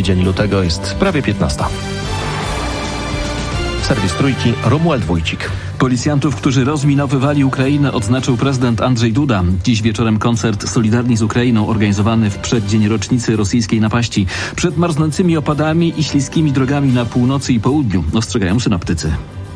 Trzeci dzień lutego, jest prawie 15. Serwis Trójki, Romuald Wójcik. Policjantów, którzy rozminowywali Ukrainę, odznaczył prezydent Andrzej Duda. Dziś wieczorem koncert Solidarni z Ukrainą organizowany w przeddzień rocznicy rosyjskiej napaści. Przed marznącymi opadami i śliskimi drogami na północy i południu ostrzegają synoptycy.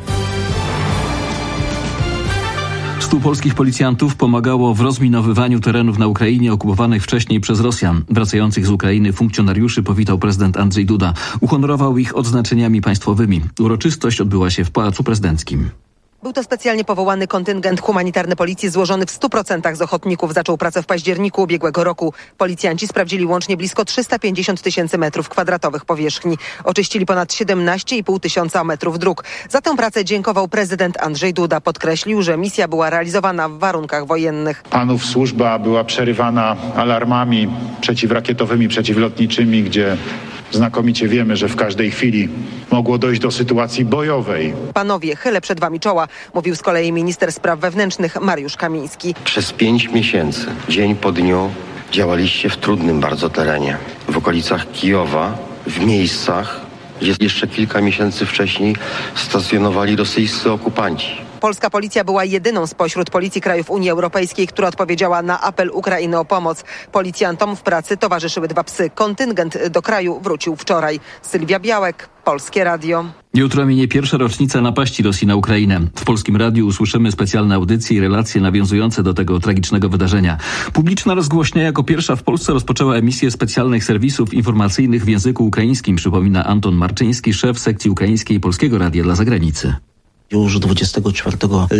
100 polskich policjantów pomagało w rozminowywaniu terenów na Ukrainie okupowanych wcześniej przez Rosjan. Wracających z Ukrainy funkcjonariuszy powitał prezydent Andrzej Duda. Uhonorował ich odznaczeniami państwowymi. Uroczystość odbyła się w Pałacu Prezydenckim. Był to specjalnie powołany kontyngent humanitarny policji złożony w 100% z ochotników. Zaczął pracę w październiku ubiegłego roku. Policjanci sprawdzili łącznie blisko 350 tysięcy metrów kwadratowych powierzchni. Oczyścili ponad 17,5 tysiąca metrów dróg. Za tę pracę dziękował prezydent Andrzej Duda. Podkreślił, że misja była realizowana w warunkach wojennych. Panów służba była przerywana alarmami przeciwrakietowymi, przeciwlotniczymi, gdzie znakomicie wiemy, że w każdej chwili mogło dojść do sytuacji bojowej. Panowie, chylę przed wami czoła, mówił z kolei minister spraw wewnętrznych Mariusz Kamiński. Przez 5 miesięcy, dzień po dniu, działaliście w trudnym bardzo terenie. W okolicach Kijowa, w miejscach, gdzie jeszcze kilka miesięcy wcześniej stacjonowali rosyjscy okupanci. Polska policja była jedyną spośród policji krajów Unii Europejskiej, która odpowiedziała na apel Ukrainy o pomoc. Policjantom w pracy towarzyszyły 2 psy. Kontyngent do kraju wrócił wczoraj. Sylwia Białek, Polskie Radio. Jutro minie pierwsza rocznica napaści Rosji na Ukrainę. W Polskim Radiu usłyszymy specjalne audycje i relacje nawiązujące do tego tragicznego wydarzenia. Publiczna rozgłośnia jako pierwsza w Polsce rozpoczęła emisję specjalnych serwisów informacyjnych w języku ukraińskim, przypomina Anton Marczyński, szef sekcji ukraińskiej Polskiego Radia dla Zagranicy. Już 24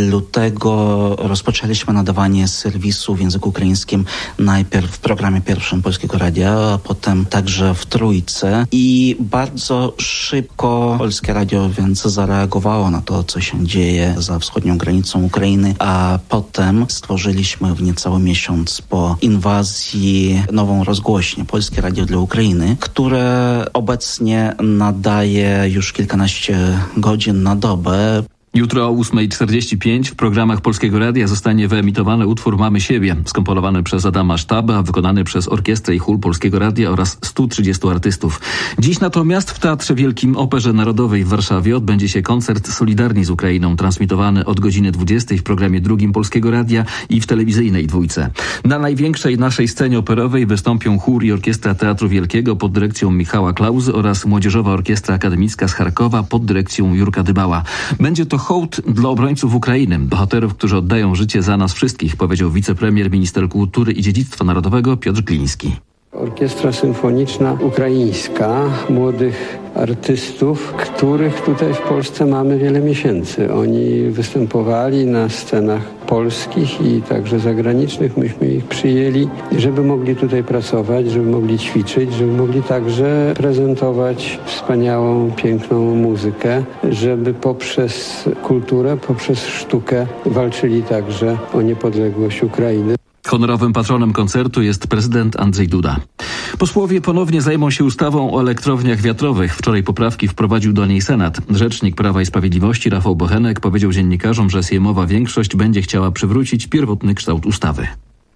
lutego rozpoczęliśmy nadawanie serwisu w języku ukraińskim najpierw w programie pierwszym Polskiego Radia, a potem także w Trójce i bardzo szybko Polskie Radio więc zareagowało na to, co się dzieje za wschodnią granicą Ukrainy, a potem stworzyliśmy w niecały miesiąc po inwazji nową rozgłośnię Polskie Radio dla Ukrainy, które obecnie nadaje już kilkanaście godzin na dobę. Jutro o 8:45 w programach Polskiego Radia zostanie wyemitowany utwór Mamy siebie, skomponowany przez Adama Sztaba, wykonany przez Orkiestrę i Chór Polskiego Radia oraz 130 artystów. Dziś natomiast w Teatrze Wielkim Operze Narodowej w Warszawie odbędzie się koncert Solidarni z Ukrainą, transmitowany od godziny 20 w programie drugim Polskiego Radia i w telewizyjnej Dwójce. Na największej naszej scenie operowej wystąpią chór i orkiestra Teatru Wielkiego pod dyrekcją Michała Klauzy oraz Młodzieżowa Orkiestra Akademicka z Charkowa pod dyrekcją Jurka Dybała. Będzie to hołd dla obrońców Ukrainy, bohaterów, którzy oddają życie za nas wszystkich, powiedział wicepremier, minister kultury i dziedzictwa narodowego Piotr Gliński. Orkiestra symfoniczna ukraińska, młodych artystów, których tutaj w Polsce mamy wiele miesięcy. Oni występowali na scenach polskich i także zagranicznych. Myśmy ich przyjęli, żeby mogli tutaj pracować, żeby mogli ćwiczyć, żeby mogli także prezentować wspaniałą, piękną muzykę, żeby poprzez kulturę, poprzez sztukę walczyli także o niepodległość Ukrainy. Honorowym patronem koncertu jest prezydent Andrzej Duda. Posłowie ponownie zajmą się ustawą o elektrowniach wiatrowych. Wczoraj poprawki wprowadził do niej Senat. Rzecznik Prawa i Sprawiedliwości Rafał Bochenek powiedział dziennikarzom, że sejmowa większość będzie chciała przywrócić pierwotny kształt ustawy.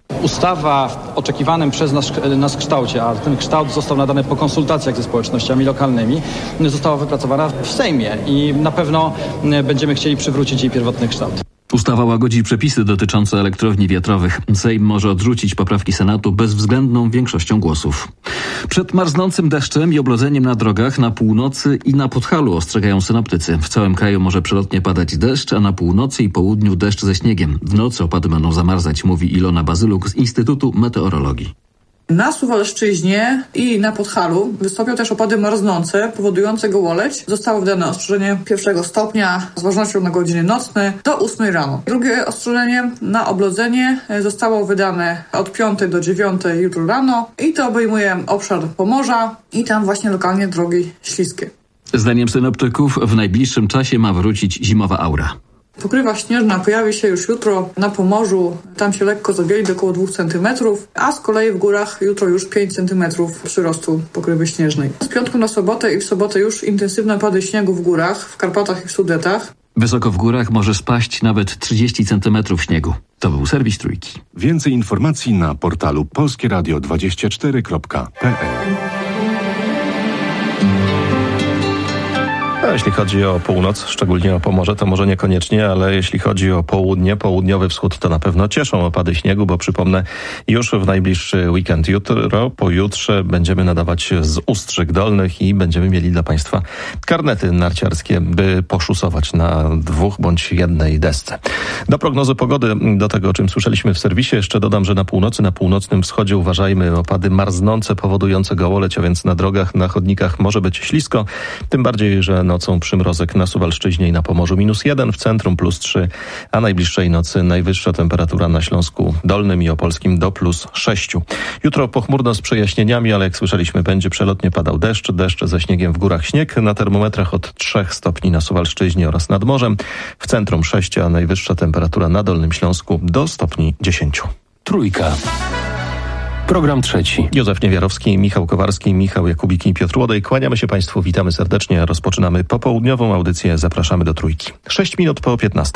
Ustawa w oczekiwanym przez nas kształcie, a ten kształt został nadany po konsultacjach ze społecznościami lokalnymi, została wypracowana w Sejmie i na pewno będziemy chcieli przywrócić jej pierwotny kształt. Ustawa łagodzi przepisy dotyczące elektrowni wiatrowych. Sejm może odrzucić poprawki Senatu bezwzględną większością głosów. Przed marznącym deszczem i oblodzeniem na drogach na północy i na Podhalu ostrzegają synoptycy. W całym kraju może przelotnie padać deszcz, a na północy i południu deszcz ze śniegiem. W nocy opady będą zamarzać, mówi Ilona Bazyluk z Instytutu Meteorologii. Na Suwalszczyźnie i na Podhalu wystąpią też opady marznące, powodujące gołoleć. Zostało wydane ostrzeżenie 1 stopnia z ważnością na godziny nocne do 8 rano. Drugie ostrzeżenie na oblodzenie zostało wydane od 5 do 9 jutro rano i to obejmuje obszar Pomorza i tam właśnie lokalnie drogi śliskie. Zdaniem synoptyków w najbliższym czasie ma wrócić zimowa aura. Pokrywa śnieżna pojawi się już jutro na Pomorzu, tam się lekko zabieli do około 2 cm, a z kolei w górach jutro już 5 cm przyrostu pokrywy śnieżnej. Z piątku na sobotę i w sobotę już intensywne opady śniegu w górach, w Karpatach i w Sudetach. Wysoko w górach może spaść nawet 30 cm śniegu. To był serwis Trójki. Więcej informacji na portalu polskieradio24.pl. A jeśli chodzi o północ, szczególnie o Pomorze, to może niekoniecznie, ale jeśli chodzi o południe, południowy wschód, to na pewno cieszą opady śniegu, bo przypomnę, już w najbliższy weekend jutro, pojutrze będziemy nadawać z Ustrzyk Dolnych i będziemy mieli dla Państwa karnety narciarskie, by poszusować na 2 bądź 1 desce. Do prognozy pogody, do tego, o czym słyszeliśmy w serwisie, jeszcze dodam, że na północy, na północnym wschodzie uważajmy, opady marznące powodujące gołoleć, a więc na drogach, na chodnikach może być ślisko, tym bardziej, że nocą przymrozek na Suwalszczyźnie i na Pomorzu -1, w centrum +3, a najbliższej nocy najwyższa temperatura na Śląsku Dolnym i Opolskim do +6. Jutro pochmurno z przejaśnieniami, ale jak słyszeliśmy, będzie przelotnie padał deszcz ze śniegiem, w górach śnieg, na termometrach od 3 stopni na Suwalszczyźnie oraz nad morzem, w centrum 6, a najwyższa temperatura na Dolnym Śląsku do stopni 10. Trójka. Program trzeci. Józef Niewiarowski, Michał Kowarski, Michał Jakubik i Piotr Łodej. Kłaniamy się Państwu, witamy serdecznie. Rozpoczynamy popołudniową audycję. Zapraszamy do Trójki. 6 minut po 15.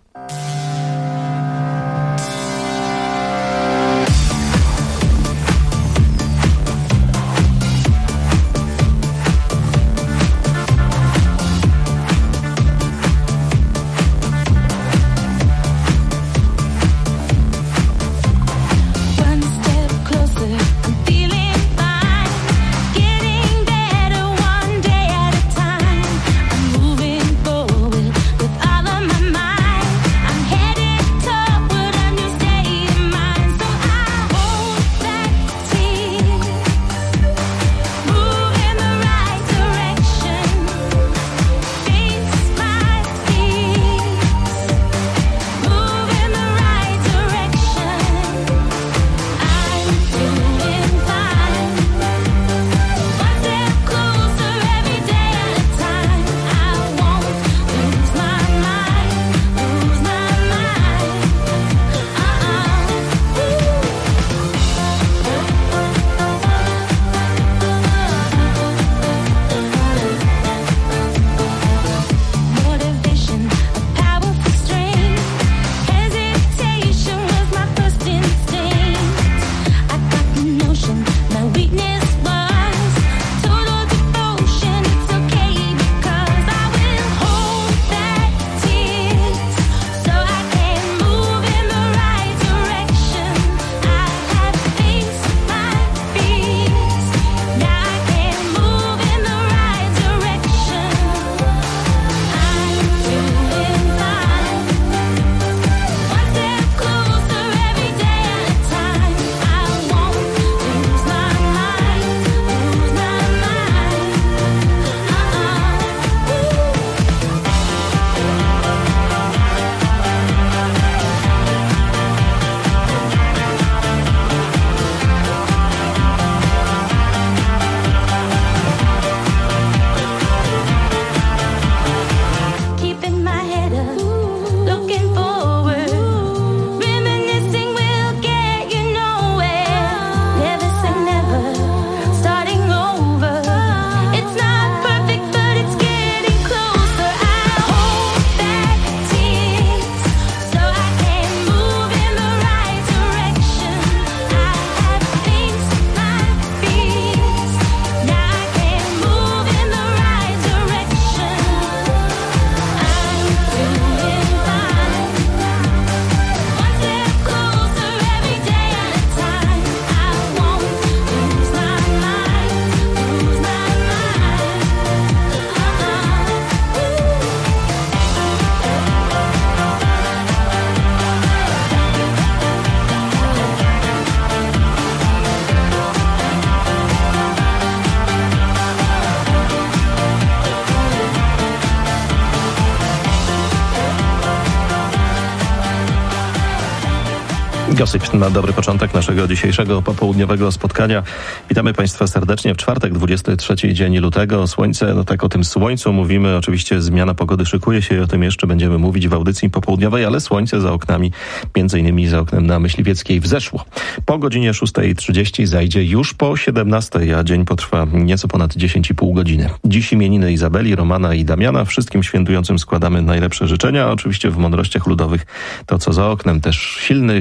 Gossip na dobry początek naszego dzisiejszego popołudniowego spotkania. Witamy Państwa serdecznie w czwartek, 23 dzień lutego. Słońce, no tak o tym słońcu mówimy. Oczywiście zmiana pogody szykuje się i o tym jeszcze będziemy mówić w audycji popołudniowej, ale słońce za oknami, między innymi za oknem na Myśliwieckiej wzeszło. Po godzinie 6:30 zajdzie już po 17:00, a dzień potrwa nieco ponad 10,5 godziny. Dziś imieniny Izabeli, Romana i Damiana. Wszystkim świętującym składamy najlepsze życzenia. Oczywiście w mądrościach ludowych to, co za oknem, też silny wiatr pod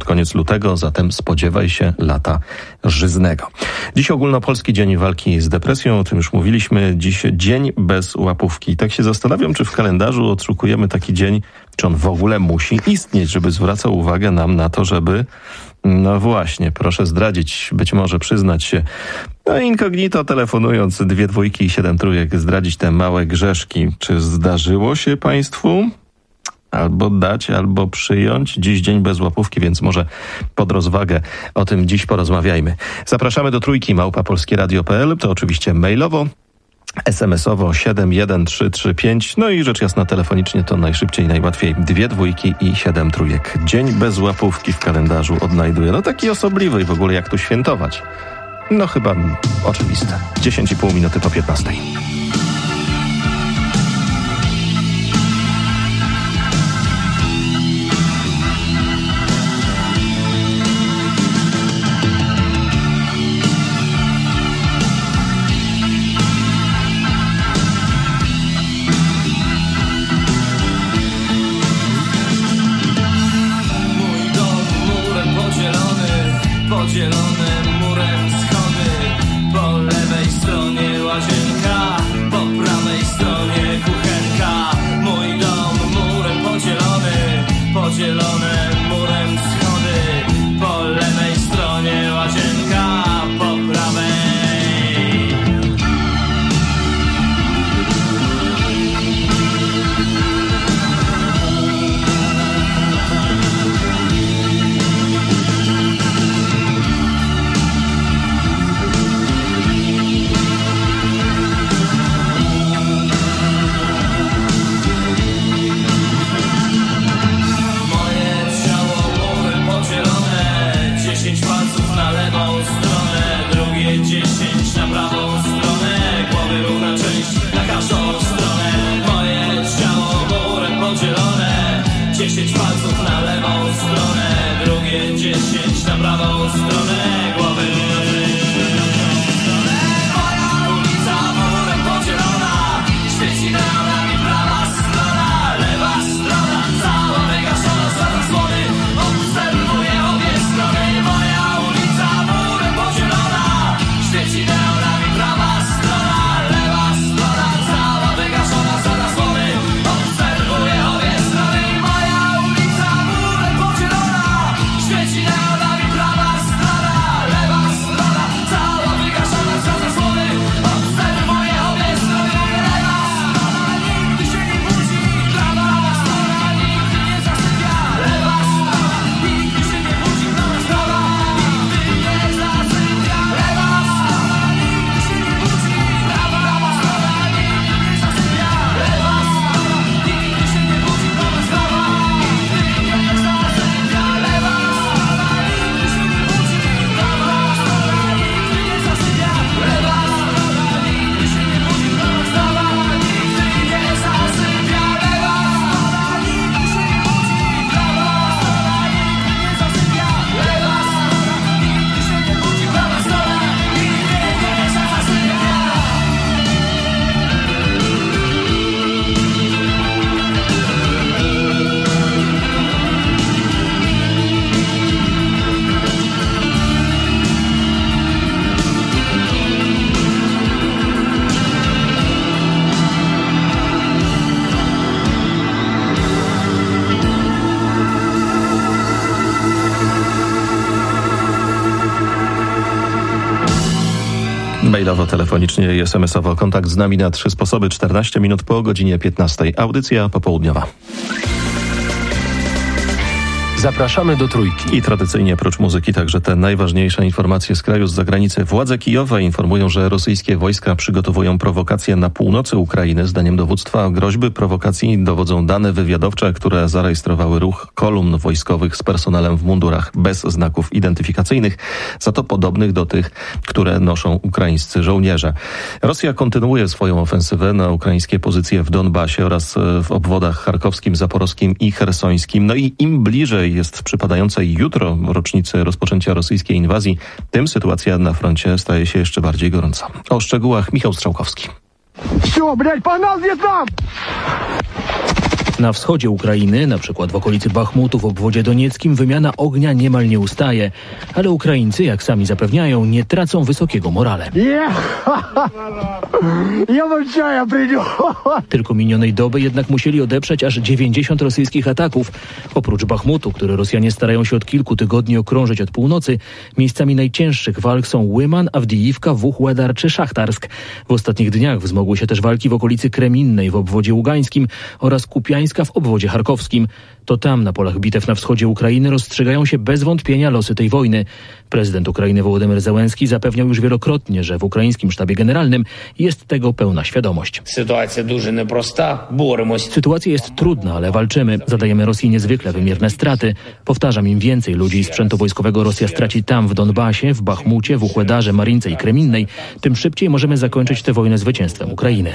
pod koniec lutego, zatem spodziewaj się lata żyznego. Dziś ogólnopolski dzień walki z depresją, o tym już mówiliśmy. Dziś dzień bez łapówki. Tak się zastanawiam, czy w kalendarzu odszukujemy taki dzień, czy on w ogóle musi istnieć, żeby zwracał uwagę nam na to, żeby... No właśnie, proszę zdradzić, być może przyznać się, incognito telefonując 2 dwójki i 7 trójek, zdradzić te małe grzeszki. Czy zdarzyło się państwu? Albo dać, albo przyjąć. Dziś dzień bez łapówki, więc może pod rozwagę o tym dziś porozmawiajmy. Zapraszamy do trójki @polskieradio.pl, to oczywiście mailowo, SMS-owo 71335, no i rzecz jasna telefonicznie to najszybciej, najłatwiej 2 dwójki i 7 trójek. Dzień bez łapówki w kalendarzu odnajduję. No taki osobliwy i w ogóle jak tu świętować. No chyba oczywiste. 10,5 minuty po 15. Podzielone murem schody, po lewej stronie łazienka, po prawej stronie kuchenka. Mój dom murem podzielony, podzielone murem schody, po lewej stronie łazienka, po prawej. Mailowo, telefonicznie i SMS-owo. Kontakt z nami na 3 sposoby. 14 minut po godzinie 15. Audycja popołudniowa. Zapraszamy do trójki. I tradycyjnie prócz muzyki także te najważniejsze informacje z kraju, z zagranicy. Władze Kijowa informują, że rosyjskie wojska przygotowują prowokacje na północy Ukrainy. Zdaniem dowództwa groźby prowokacji dowodzą dane wywiadowcze, które zarejestrowały ruch kolumn wojskowych z personelem w mundurach bez znaków identyfikacyjnych, za to podobnych do tych, które noszą ukraińscy żołnierze. Rosja kontynuuje swoją ofensywę na ukraińskie pozycje w Donbasie oraz w obwodach charkowskim, zaporowskim i chersońskim. No i im bliżej jest przypadającej jutro rocznicy rozpoczęcia rosyjskiej inwazji, tym sytuacja na froncie staje się jeszcze bardziej gorąca. O szczegółach Michał Strzałkowski. Na wschodzie Ukrainy, na przykład w okolicy Bachmutu w obwodzie donieckim, wymiana ognia niemal nie ustaje. Ale Ukraińcy, jak sami zapewniają, nie tracą wysokiego morale. Tylko minionej doby jednak musieli odeprzeć aż 90 rosyjskich ataków. Oprócz Bachmutu, który Rosjanie starają się od kilku tygodni okrążyć od północy, miejscami najcięższych walk są Łyman, Awdijiwka, Wuhłedar czy Szachtarsk. W ostatnich dniach wzmogły się też walki w okolicy Kreminnej w obwodzie ługańskim oraz Kupiańska w obwodzie charkowskim. To tam na polach bitew na wschodzie Ukrainy rozstrzygają się bez wątpienia losy tej wojny. Prezydent Ukrainy Wołodymyr Zełenski zapewniał już wielokrotnie, że w ukraińskim sztabie generalnym jest tego pełna świadomość. Sytuacja jest trudna, ale walczymy. Zadajemy Rosji niezwykle wymierne straty. Powtarzam, im więcej ludzi i sprzętu wojskowego Rosja straci tam w Donbasie, w Bachmucie, w Wuhłedarze, Marince i Kreminnej, tym szybciej możemy zakończyć tę wojnę zwycięstwem Ukrainy.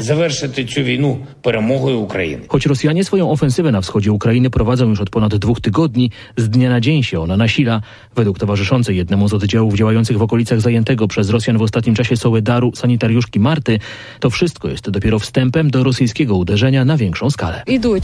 Choć Rosjanie swoją ofensywę na wschodzie Ukrainy prowadzą już od ponad 2 tygodni, z dnia na dzień się ona nasila. Według towarzyszącej jednemu z oddziałów działających w okolicach zajętego przez Rosjan w ostatnim czasie Sołedaru sanitariuszki Marty, to wszystko jest dopiero wstępem do rosyjskiego uderzenia na większą skalę.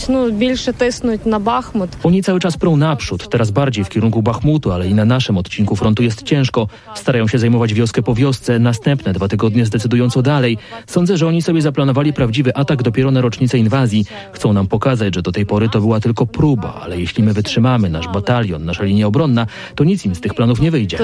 Oni cały czas prą naprzód, teraz bardziej w kierunku Bachmutu, ale i na naszym odcinku frontu jest ciężko. Starają się zajmować wioskę po wiosce, następne 2 tygodnie zdecydują co dalej. Sądzę, że oni sobie zaplanowali prawdziwy atak dopiero na rocznicę inwazji. Chcą nam pokazać, że do tej pory to była tylko próba, ale jeśli my wytrzymamy, nasz batalion, nasza linia obronna, to nic im z tych planów nie wyjdzie.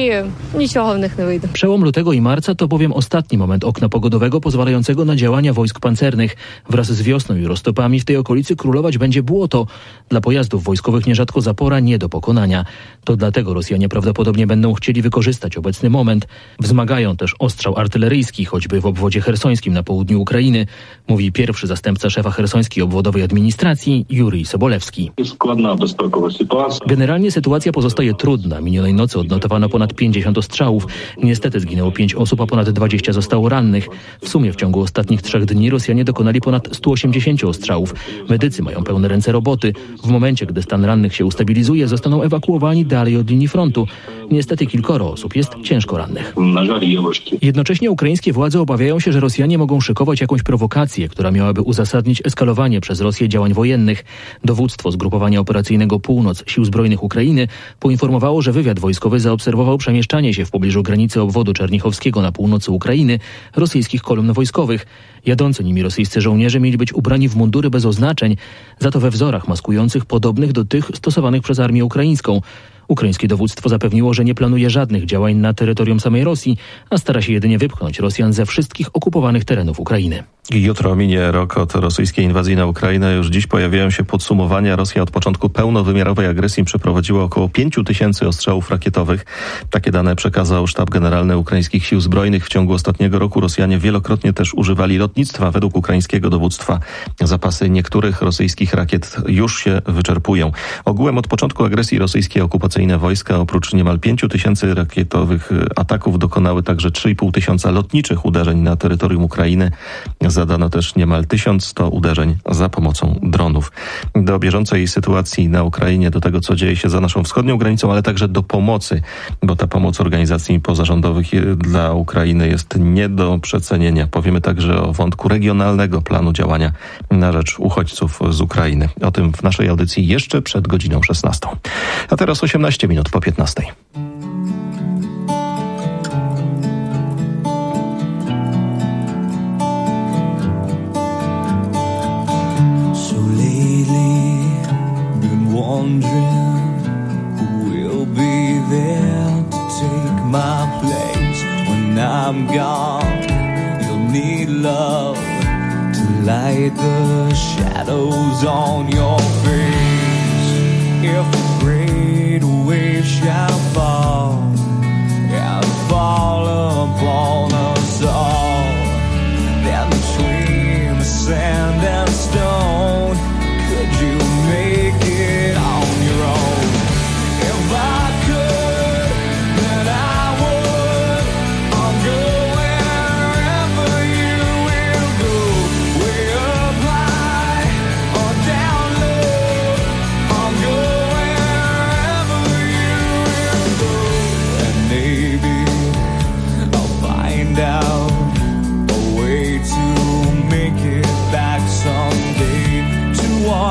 Przełom lutego i marca to bowiem ostatni moment okna pogodowego pozwalającego na działania wojsk pancernych. Wraz z wiosną i roztopami w tej okolicy królować będzie błoto. Dla pojazdów wojskowych nierzadko zapora nie do pokonania. To dlatego Rosjanie prawdopodobnie będą chcieli wykorzystać obecny moment. Wzmagają też ostrzał artyleryjski, choćby w obwodzie chersońskim na południu Ukrainy, mówi pierwszy zastępca szefa chersońskiej obwodowej administracji Jurij Sobolewski. Generalnie sytuacja pozostaje trudna. Minionej nocy odnotowano ponad 50 ostrzałów. Niestety zginęło 5 osób, a ponad 20 zostało rannych. W sumie w ciągu ostatnich 3 dni Rosjanie dokonali ponad 180 ostrzałów. Medycy mają pełne ręce roboty. W momencie, gdy stan rannych się ustabilizuje, zostaną ewakuowani dalej od linii frontu. Niestety kilkoro osób jest ciężko rannych. Jednocześnie ukraińskie władze obawiają się, że Rosjanie mogą szykować jakąś prowokację, która miałaby uzasadnić eskalowanie przez Rosję działań wojennych. Dowództwo Zgrupowania Operacyjnego Północ Sił Zbrojnych Ukrainy poinformowało, że wywiad wojskowy zaobserwował przemieszczanie się w pobliżu granicy obwodu czernichowskiego na północy Ukrainy rosyjskich kolumn wojskowych. Jadący nimi rosyjscy żołnierze mieli być ubrani w mundury bez oznaczeń, za to we wzorach maskujących podobnych do tych stosowanych przez armię ukraińską. Ukraińskie dowództwo zapewniło, że nie planuje żadnych działań na terytorium samej Rosji, a stara się jedynie wypchnąć Rosjan ze wszystkich okupowanych terenów Ukrainy. Jutro minie rok od rosyjskiej inwazji na Ukrainę. Już dziś pojawiają się podsumowania. Rosja od początku pełnowymiarowej agresji przeprowadziła około 5000 ostrzałów rakietowych. Takie dane przekazał Sztab Generalny Ukraińskich Sił Zbrojnych. W ciągu ostatniego roku Rosjanie wielokrotnie też używali lotnictwa. Według ukraińskiego dowództwa zapasy niektórych rosyjskich rakiet już się wyczerpują. Ogółem od początku agresji rosyjskie okupacyjne wojska oprócz niemal 5000 rakietowych ataków dokonały także 3500 lotniczych uderzeń na terytorium Ukrainy. Zadano też niemal 1100 uderzeń za pomocą dronów. Do bieżącej sytuacji na Ukrainie, do tego, co dzieje się za naszą wschodnią granicą, ale także do pomocy, bo ta pomoc organizacji pozarządowych dla Ukrainy jest nie do przecenienia. Powiemy także o wątku regionalnego planu działania na rzecz uchodźców z Ukrainy. O tym w naszej audycji jeszcze przed godziną 16. A teraz 18 minut po 15. Wondering who will be there to take my place when I'm gone. You'll need love to light the shadows on your face. If a great wave shall fall and fall upon us all, then between the sand and stone, could you make it on your own? If I could, then I would. I'll go wherever you will go, way up high or down low. I'll go wherever you will go.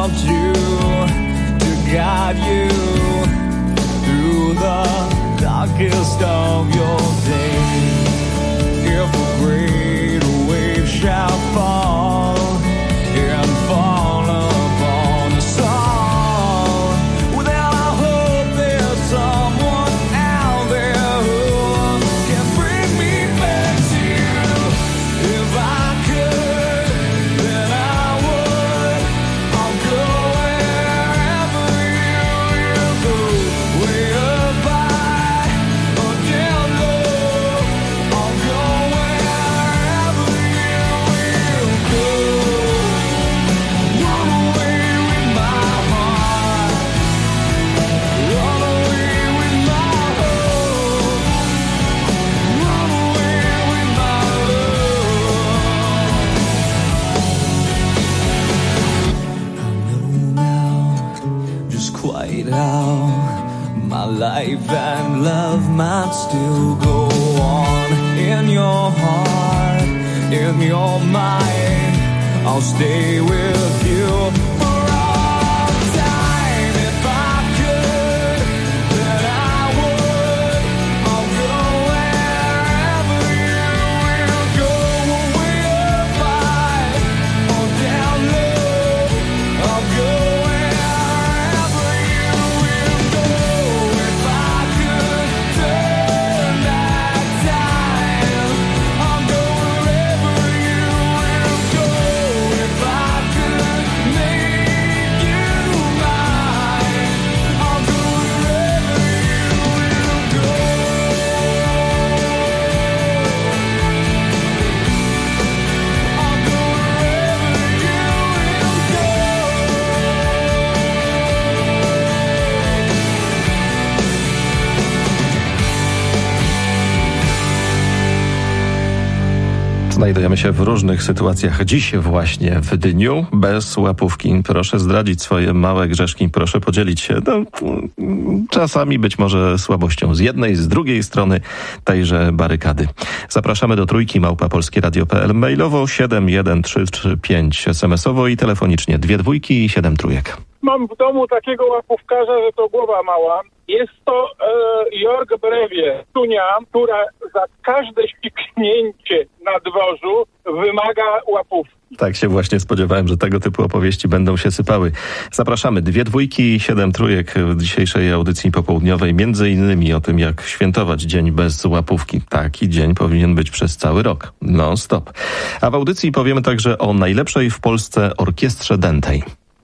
want you to guide you through the darkest of your days. If a great wave shall fall and fall upon us all, well, then I hope there's someone out there who can bring me back to you. If I could, then I would. I'll go wherever you go, way up high or down low. I'll go wherever you will go. Run away with my heart, run away with my hope, run away with my love. I know now just quite how my life and love might still go on. In your heart, in your mind, I'll stay with you for all time. If I could, then I would. I'll go wherever you will go, way up high or down low. I'll go wherever you will go. If I could turn back time, I'll go wherever you will go. If I could make you mine, I'll go wherever you will go. I'll go Znajdujemy się w różnych sytuacjach. Dziś właśnie w dniu bez łapówki. Proszę zdradzić swoje małe grzeszki. Proszę podzielić się czasami być może słabością z jednej, z drugiej strony tejże barykady. Zapraszamy do Trójki @polskieradio.pl, mailowo 71335, SMS-owo i telefonicznie 2 dwójki i 7 trójek. Mam w domu takiego łapówkarza, że to głowa mała. Jest to Jorg Brewie, Tunia, która za każde śpiknięcie na dworzu wymaga łapówki. Tak się właśnie spodziewałem, że tego typu opowieści będą się sypały. Zapraszamy 2 dwójki i 7 trójek w dzisiejszej audycji popołudniowej. Między innymi o tym, jak świętować dzień bez łapówki. Taki dzień powinien być przez cały rok. Non-stop. A w audycji powiemy także o najlepszej w Polsce orkiestrze dętej.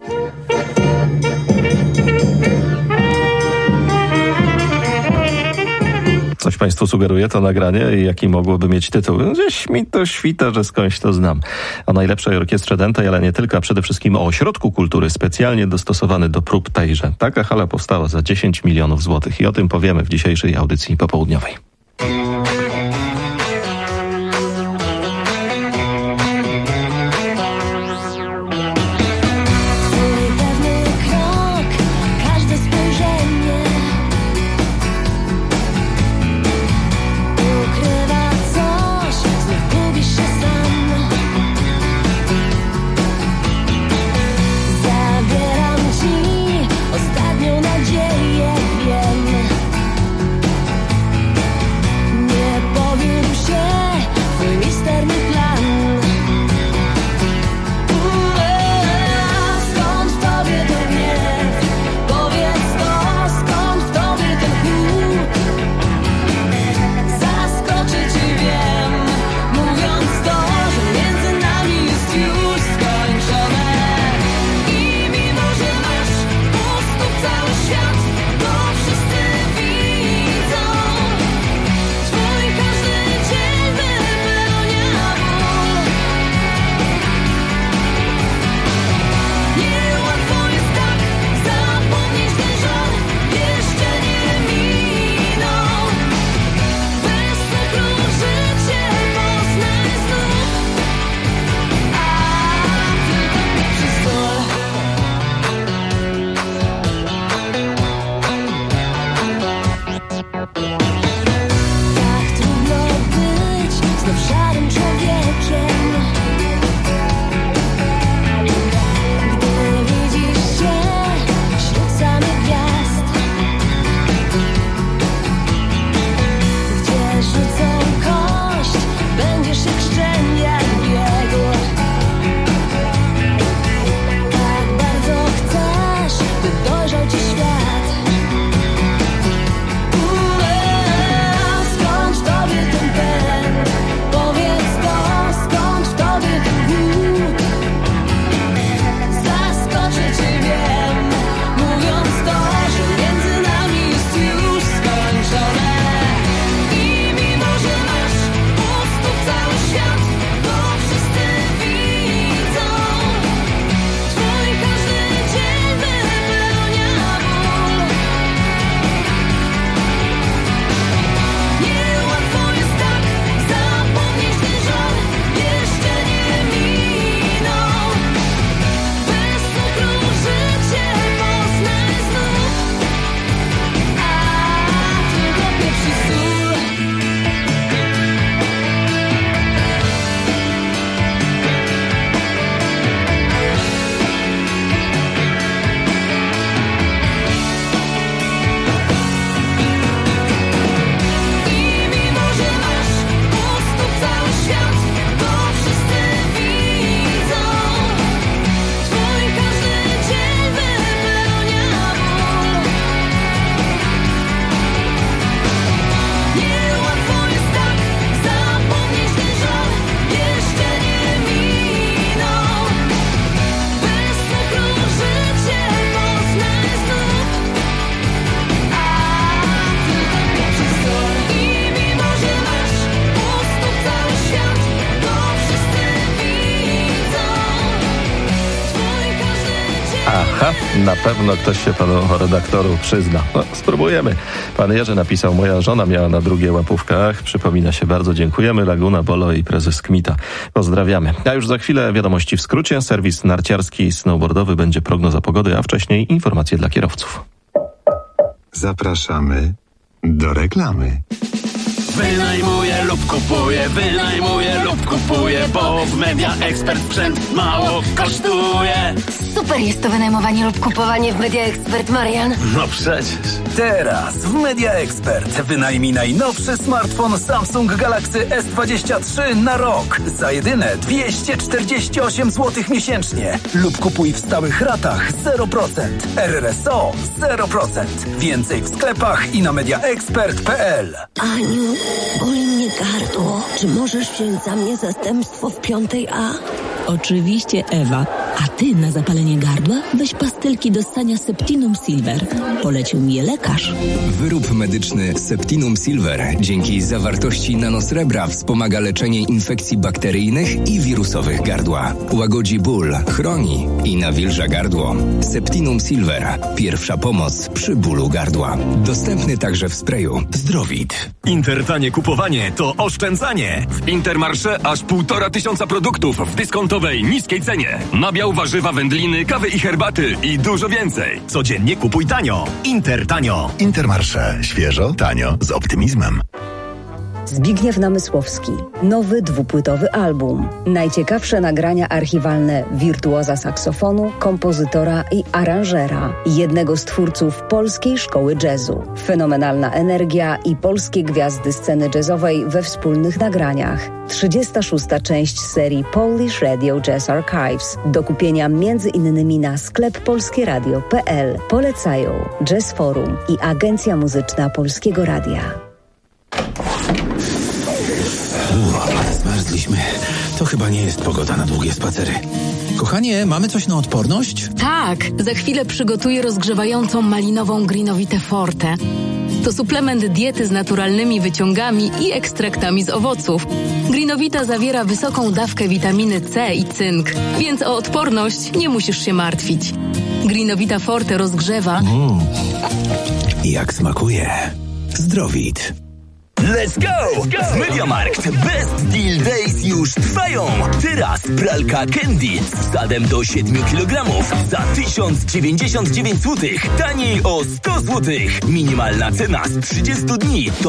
Coś Państwu sugeruje to nagranie i jaki mogłoby mieć tytuł? Gdzieś mi to świta, że skądś to znam. O najlepszej orkiestrze dętej, ale nie tylko, a przede wszystkim o ośrodku kultury specjalnie dostosowany do prób tejże. Taka hala powstała za 10 milionów złotych i o tym powiemy w dzisiejszej audycji popołudniowej. Ostatnią nadzieję wiem. Na pewno ktoś się panu redaktoru przyzna. No, spróbujemy. Pan Jerzy napisał: moja żona miała na drugie łapówkach. Przypomina się bardzo, dziękujemy. Laguna, Bolo i prezes Kmita. Pozdrawiamy. A już za chwilę wiadomości w skrócie. Serwis narciarski i snowboardowy, będzie prognoza pogody, a wcześniej informacje dla kierowców. Zapraszamy do reklamy. Wynajmuję lub kupuję, bo w Media Expert sprzęt mało kosztuje. Super jest to wynajmowanie lub kupowanie w Media Expert, Marian. No przecież. Teraz w Media Expert wynajmij najnowszy smartfon Samsung Galaxy S23 na rok za jedyne 248 zł miesięcznie. Lub kupuj w stałych ratach 0%. RRSO 0%. Więcej w sklepach i na mediaexpert.pl. Aniu, boli mnie gardło. Czy możesz wziąć za mnie zastępstwo w 5A? Oczywiście, Ewa. A ty na zapalenie gardła weź pastylki do ssania Septinum Silver. Polecił mi je lekarz. Wyrób medyczny Septinum Silver dzięki zawartości nanosrebra wspomaga leczenie infekcji bakteryjnych i wirusowych gardła. Łagodzi ból, chroni i nawilża gardło. Septinum Silver. Pierwsza pomoc przy bólu gardła. Dostępny także w sprayu. Zdrowit. Intertanie kupowanie to oszczędzanie. W Intermarché aż 1500 produktów w dyskontowej, niskiej cenie. Nabiał, warzywa, wędliny, kawy i herbaty i dużo więcej. Codziennie kupuj tanio. Intertanio. Intermarché. Świeżo, tanio, z optymizmem. Zbigniew Namysłowski. Nowy dwupłytowy album. Najciekawsze nagrania archiwalne wirtuoza saksofonu, kompozytora i aranżera. Jednego z twórców Polskiej Szkoły Jazzu. Fenomenalna energia i polskie gwiazdy sceny jazzowej we wspólnych nagraniach. 36. część serii Polish Radio Jazz Archives. Do kupienia m.in. na sklep polskieradio.pl. Polecają Jazz Forum i Agencja Muzyczna Polskiego Radia. Zmarzliśmy. To chyba nie jest pogoda na długie spacery. Kochanie, mamy coś na odporność? Tak, za chwilę przygotuję rozgrzewającą malinową Greenowitę Forte. To suplement diety z naturalnymi wyciągami i ekstraktami z owoców. Greenowita zawiera wysoką dawkę witaminy C i cynk, więc o odporność nie musisz się martwić. Greenowita Forte rozgrzewa. Jak smakuje. Zdrowit. Let's go! Z MediaMarkt Best Deal Days już trwają! Teraz pralka Candy z wsadem do 7 kg za 1099 zł. Taniej o 100 zł. Minimalna cena z 30 dni to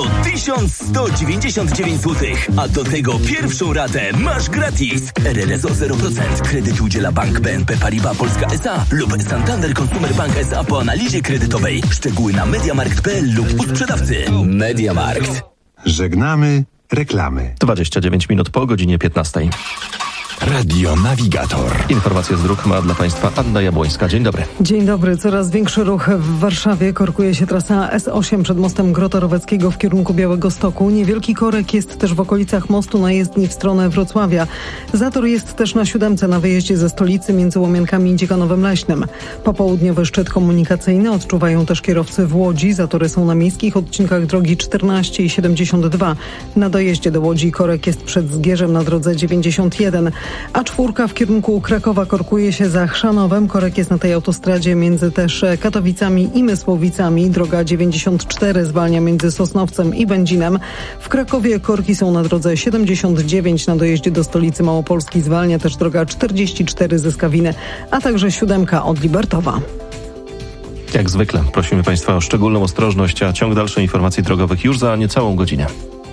1199 zł. A do tego pierwszą ratę masz gratis. RRSO 0%. Kredyt udziela Bank BNP Paribas Polska S.A. lub Santander Consumer Bank S.A. po analizie kredytowej. Szczegóły na mediamarkt.pl lub u sprzedawcy. MediaMarkt. Żegnamy reklamy. 29 minut po godzinie 15. Radio Navigator. Informacje z dróg ma dla Państwa Anna Jabłońska. Dzień dobry. Dzień dobry. Coraz większy ruch w Warszawie. Korkuje się trasa S8 przed mostem Grota-Roweckiego w kierunku Białegostoku. Niewielki korek jest też w okolicach mostu na jezdni w stronę Wrocławia. Zator jest też na 7 na wyjeździe ze stolicy między Łomiankami i Dziekanowem Leśnym. Popołudniowy szczyt komunikacyjny odczuwają też kierowcy w Łodzi. Zatory są na miejskich odcinkach drogi 14 i 72. Na dojeździe do Łodzi korek jest przed Zgierzem na drodze 91. A4 w kierunku Krakowa korkuje się za Chrzanowem. Korek jest na tej autostradzie między też Katowicami i Mysłowicami. Droga 94 zwalnia między Sosnowcem i Będzinem. W Krakowie korki są na drodze 79 na dojeździe do stolicy Małopolski. Zwalnia też droga 44 ze Skawiny, a także 7 od Libertowa. Jak zwykle prosimy Państwa o szczególną ostrożność, a ciąg dalszych informacji drogowych już za niecałą godzinę.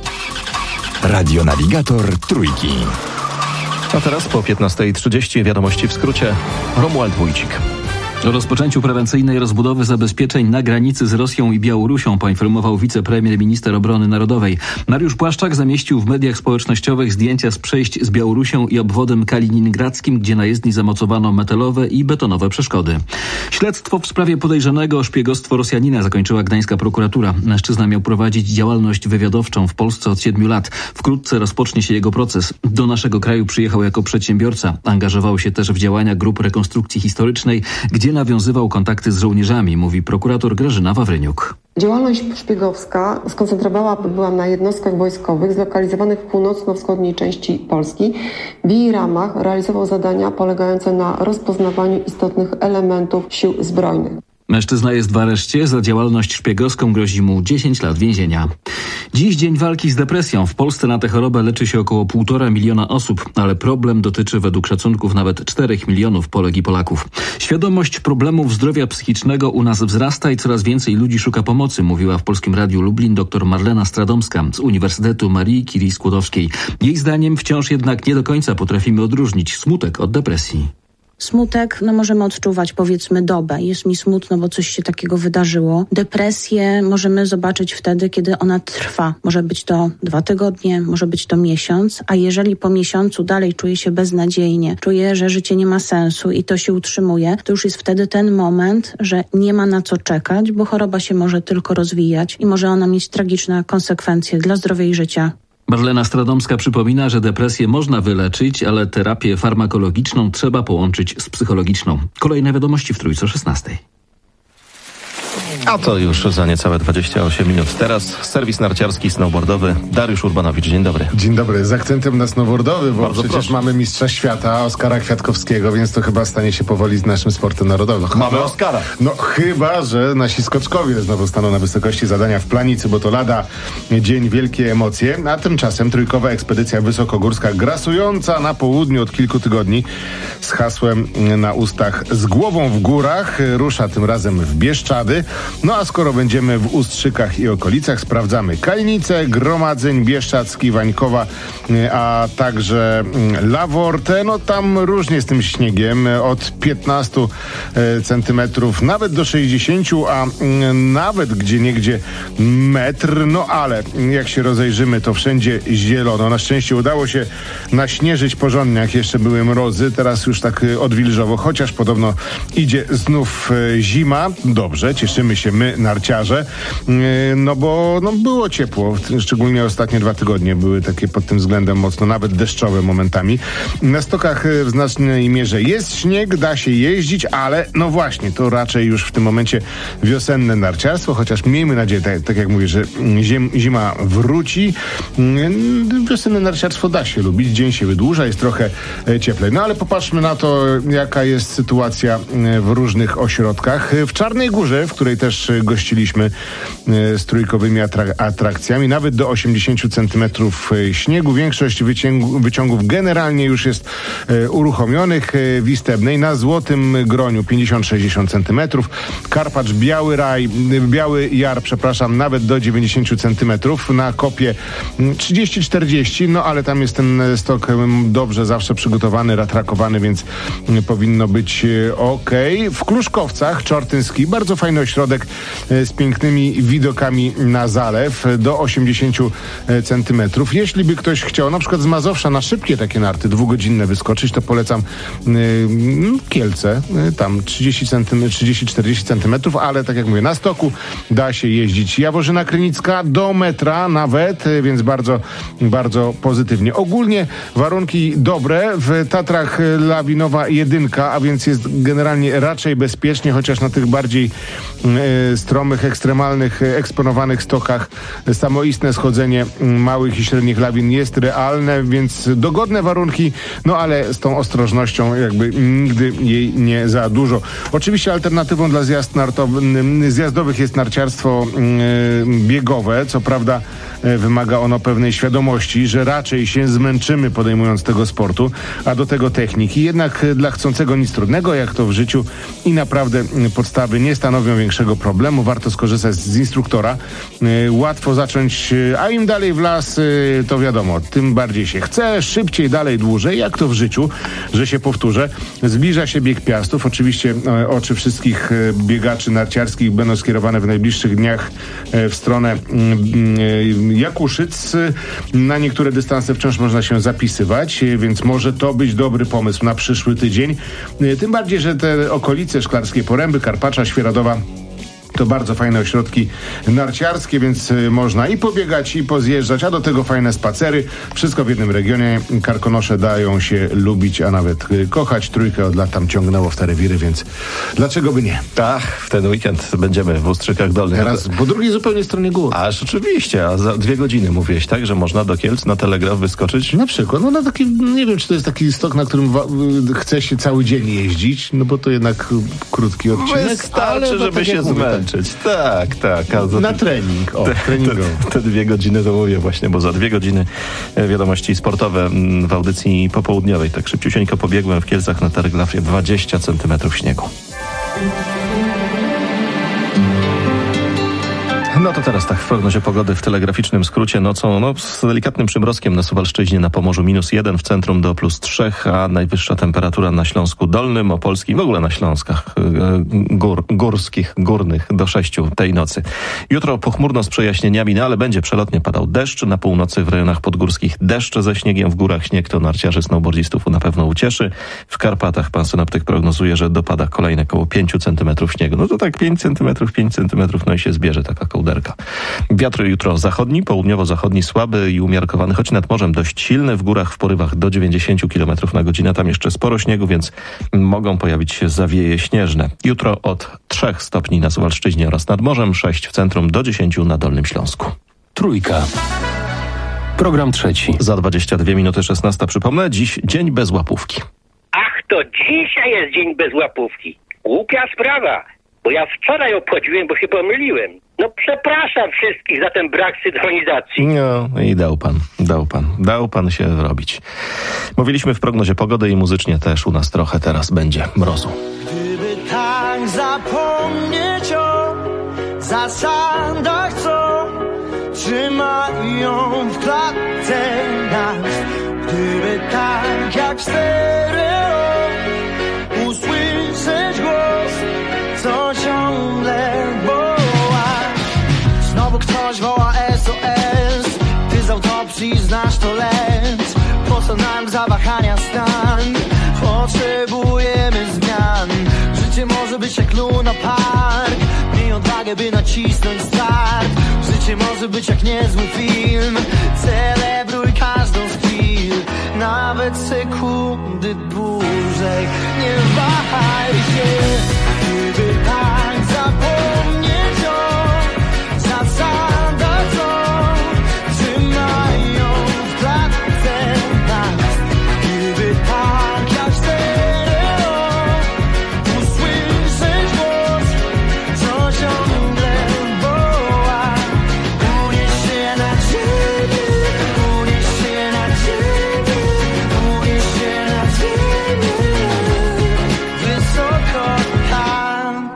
Radio Navigator Trójki. A teraz po 15:30 wiadomości w skrócie. Romuald Wójcik. O rozpoczęciu prewencyjnej rozbudowy zabezpieczeń na granicy z Rosją i Białorusią poinformował wicepremier minister obrony narodowej. Mariusz Błaszczak zamieścił w mediach społecznościowych zdjęcia z przejść z Białorusią i obwodem kaliningradzkim, gdzie na jezdni zamocowano metalowe i betonowe przeszkody. Śledztwo w sprawie podejrzanego o szpiegostwo Rosjanina zakończyła gdańska prokuratura. Mężczyzna miał prowadzić działalność wywiadowczą w Polsce od 7 lat. Wkrótce rozpocznie się jego proces. Do naszego kraju przyjechał jako przedsiębiorca. Angażował się też w działania grup rekonstrukcji historycznej, gdzie nawiązywał kontakty z żołnierzami, mówi prokurator Grażyna Wawryniuk. Działalność szpiegowska była na jednostkach wojskowych zlokalizowanych w północno-wschodniej części Polski. W jej ramach realizował zadania polegające na rozpoznawaniu istotnych elementów sił zbrojnych. Mężczyzna jest w areszcie. Za działalność szpiegowską grozi mu 10 lat więzienia. Dziś dzień walki z depresją. W Polsce na tę chorobę leczy się około 1,5 miliona osób, ale problem dotyczy według szacunków nawet 4 milionów Polek i Polaków. Świadomość problemów zdrowia psychicznego u nas wzrasta i coraz więcej ludzi szuka pomocy, mówiła w Polskim Radiu Lublin dr Marlena Stradomska z Uniwersytetu Marii Curie Skłodowskiej. Jej zdaniem wciąż jednak nie do końca potrafimy odróżnić smutek od depresji. Smutek, możemy odczuwać powiedzmy dobę. Jest mi smutno, bo coś się takiego wydarzyło. Depresję możemy zobaczyć wtedy, kiedy ona trwa. Może być to 2 tygodnie, może być to miesiąc, a jeżeli po miesiącu dalej czuję się beznadziejnie, czuję, że życie nie ma sensu i to się utrzymuje, to już jest wtedy ten moment, że nie ma na co czekać, bo choroba się może tylko rozwijać i może ona mieć tragiczne konsekwencje dla zdrowia i życia. Marlena Stradomska przypomina, że depresję można wyleczyć, ale terapię farmakologiczną trzeba połączyć z psychologiczną. Kolejne wiadomości w Trójce o 16:00. A to już za niecałe 28 minut. Teraz serwis narciarski, snowboardowy. Dariusz Urbanowicz, dzień dobry. Dzień dobry, z akcentem na snowboardowy, bo bardzo przecież proszę. mamy mistrza świata, Oskara Kwiatkowskiego, więc to chyba stanie się powoli z naszym sportem narodowym. Mamy Oskara. No chyba, że nasi skoczkowie znowu staną na wysokości zadania w Planicy, bo to lada dzień wielkie emocje, a tymczasem trójkowa ekspedycja wysokogórska grasująca na południu od kilku tygodni z hasłem na ustach "Z głową w górach" rusza tym razem w Bieszczady. No a skoro będziemy w Ustrzykach i okolicach, sprawdzamy Kalnice, Gromadzeń, Bieszczadzki, Wańkowa, a także Lawortę. No tam różnie z tym śniegiem, od 15 centymetrów nawet do 60, a nawet gdzieniegdzie metr. No ale jak się rozejrzymy, to wszędzie zielono. Na szczęście udało się naśnieżyć porządnie, jak jeszcze były mrozy. Teraz już tak odwilżowo, chociaż podobno idzie znów zima. Dobrze, cieszymy się my, narciarze, no bo było ciepło, szczególnie ostatnie 2 tygodnie były takie pod tym względem mocno, nawet deszczowe momentami. Na stokach w znacznej mierze jest śnieg, da się jeździć, ale no właśnie, to raczej już w tym momencie wiosenne narciarstwo, chociaż miejmy nadzieję, tak jak mówię, że zima wróci. Wiosenne narciarstwo da się lubić, dzień się wydłuża, jest trochę cieplej. No ale popatrzmy na to, jaka jest sytuacja w różnych ośrodkach. W Czarnej Górze, w której też gościliśmy z trójkowymi atrakcjami, nawet do 80 centymetrów śniegu. Większość wyciągów generalnie już jest uruchomionych. W Istebnej na Złotym Groniu 50-60 centymetrów. Karpacz, Biały Jar, nawet do 90 centymetrów. Na Kopie 30-40, no ale tam jest ten stok dobrze zawsze przygotowany, ratrakowany, więc powinno być okej. W Kluszkowcach, Czortyński, bardzo fajny ośrodek z pięknymi widokami na zalew, do 80 centymetrów. Jeśli by ktoś chciał na przykład z Mazowsza na szybkie takie narty 2-godzinne wyskoczyć, to polecam Kielce, tam 30-40 centymetrów, ale tak jak mówię, na stoku da się jeździć. Jaworzyna Krynicka do metra nawet, więc bardzo, bardzo pozytywnie. Ogólnie warunki dobre, w Tatrach lawinowa 1, a więc jest generalnie raczej bezpiecznie, chociaż na tych bardziej stromych, ekstremalnych, eksponowanych stokach samoistne schodzenie małych i średnich lawin jest realne, więc dogodne warunki, no ale z tą ostrożnością jakby nigdy jej nie za dużo. Oczywiście alternatywą dla zjazdowych jest narciarstwo biegowe, co prawda wymaga ono pewnej świadomości, że raczej się zmęczymy podejmując tego sportu, a do tego techniki. Jednak dla chcącego nic trudnego, jak to w życiu, i naprawdę podstawy nie stanowią większego problemu. Warto skorzystać z instruktora. Łatwo zacząć, a im dalej w las, to wiadomo, tym bardziej się chce, szybciej, dalej, dłużej, jak to w życiu, że się powtórzę. Zbliża się bieg Piastów. Oczywiście oczy wszystkich biegaczy narciarskich będą skierowane w najbliższych dniach w stronę Jakuszyc. Na niektóre dystanse wciąż można się zapisywać, więc może to być dobry pomysł na przyszły tydzień. Tym bardziej, że te okolice, Szklarskie Poręby, Karpacza, Świeradowa to bardzo fajne ośrodki narciarskie, więc można i pobiegać, i pozjeżdżać, a do tego fajne spacery. Wszystko w jednym regionie. Karkonosze dają się lubić, a nawet kochać. Trójkę od lat tam ciągnęło w te rewiry, więc dlaczego by nie? Tak, w ten weekend będziemy w Ustrzykach Dolnych. Teraz po drugiej zupełnie stronie gór. Aż oczywiście, a za 2 godziny mówiłeś, tak, że można do Kielc na Telegraf wyskoczyć? Na przykład, no na taki, nie wiem, czy to jest taki stok, na którym chce się cały dzień jeździć, no bo to jednak krótki odcinek. Wystarczy, żeby tak się zmęczyć. Tak. Na trening, treningowy. Te 2 godziny to mówię właśnie, bo za 2 godziny wiadomości sportowe w audycji popołudniowej. Tak szybciusieńko pobiegłem w Kielcach na Telegrafie 20 centymetrów śniegu. No to teraz tak, w prognozie pogody w telegraficznym skrócie nocą, z delikatnym przymrozkiem na Suwalszczyźnie, na Pomorzu -1, w centrum do +3, a najwyższa temperatura na Śląsku Dolnym, Opolskim, w ogóle na Śląskach górnych do 6 tej nocy. Jutro pochmurno z przejaśnieniami, ale będzie przelotnie padał deszcz, na północy w rejonach podgórskich deszcz ze śniegiem, w górach śnieg, to narciarzy, snowboardzistów na pewno ucieszy. W Karpatach pan synoptyk prognozuje, że dopada kolejne około 5 centymetrów śniegu. No to tak 5 centymetrów, no i się zbierze taka kołderka. Wiatr jutro zachodni, południowo-zachodni słaby i umiarkowany, choć nad morzem dość silny, w górach w porywach do 90 km na godzinę. Tam jeszcze sporo śniegu, więc mogą pojawić się zawieje śnieżne. Jutro od 3 stopni na Suwalszczyźnie oraz nad morzem, 6 w centrum, do 10 na Dolnym Śląsku. Trójka. Program trzeci. Za 22 minuty 16 przypomnę, dziś dzień bez łapówki. Ach, to dzisiaj jest dzień bez łapówki. Głupia sprawa, bo ja wczoraj obchodziłem, bo się pomyliłem. No przepraszam wszystkich za ten brak synchronizacji. No i dał pan się robić. Mówiliśmy w prognozie pogody i muzycznie też u nas trochę teraz będzie mrozu. Gdyby tak zapomnieć o zasadach, co trzymają w klatce nas, gdyby tak jak stereo usłyszeć głos, co ciągle woła. Znowu ktoś woła SOS, ty z autopsji znasz to lecz. Po co nam zawahania stan? Potrzebujemy zmian. Życie może być jak Luna Park, miej odwagę, by nacisnąć start. Życie może być jak niezły film, celebruj każdą z chwil, nawet sekundy dłużej. Nie wahaj się, gdyby tak zapomnieć o zasadach, co trzymają w klatce nas. Gdyby tak jak stereo usłyszeć głos, co ciągle woła. Unieś się na ciebie, unieś się na ciebie, unieś się na ciebie, wysoko tak.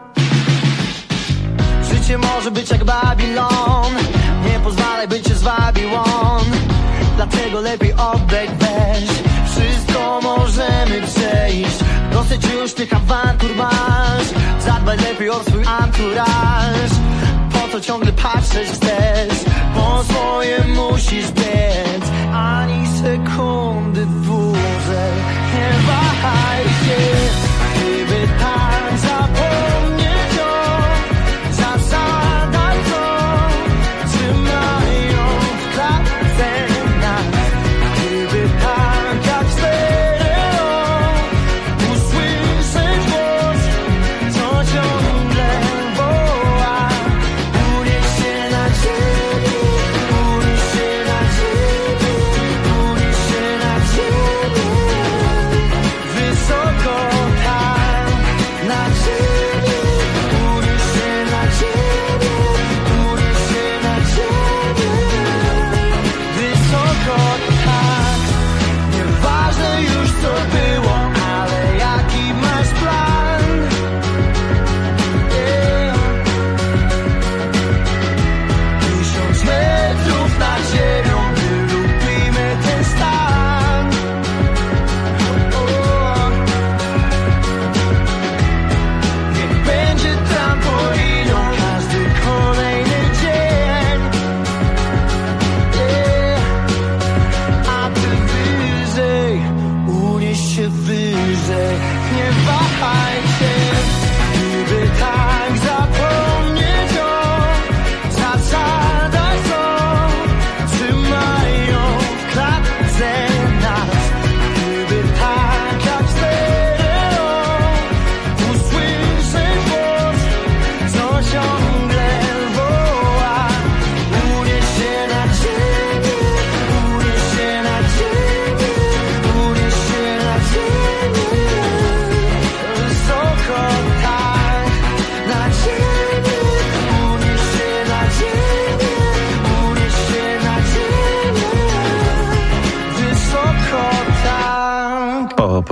Życie może być jak Babilon, nie pozwalaj, by cię zwabił on. Dlatego lepiej oddech weź, wszystko możemy przejść. Dosyć już tych awantur masz, zadbaj lepiej o swój anturaż. Po co ciągle patrzeć wstecz, po swoje musisz biec, ani sekundy dłużej. Nie wahaj się, gdyby tak zapomnieć o zasadach, co trzymają w klatce nas. Gdyby tak jak stereo usłyszeć głos, co ciągle woła. Unieś się na ciebie, unieś się na ciebie, unieś się na ciebie,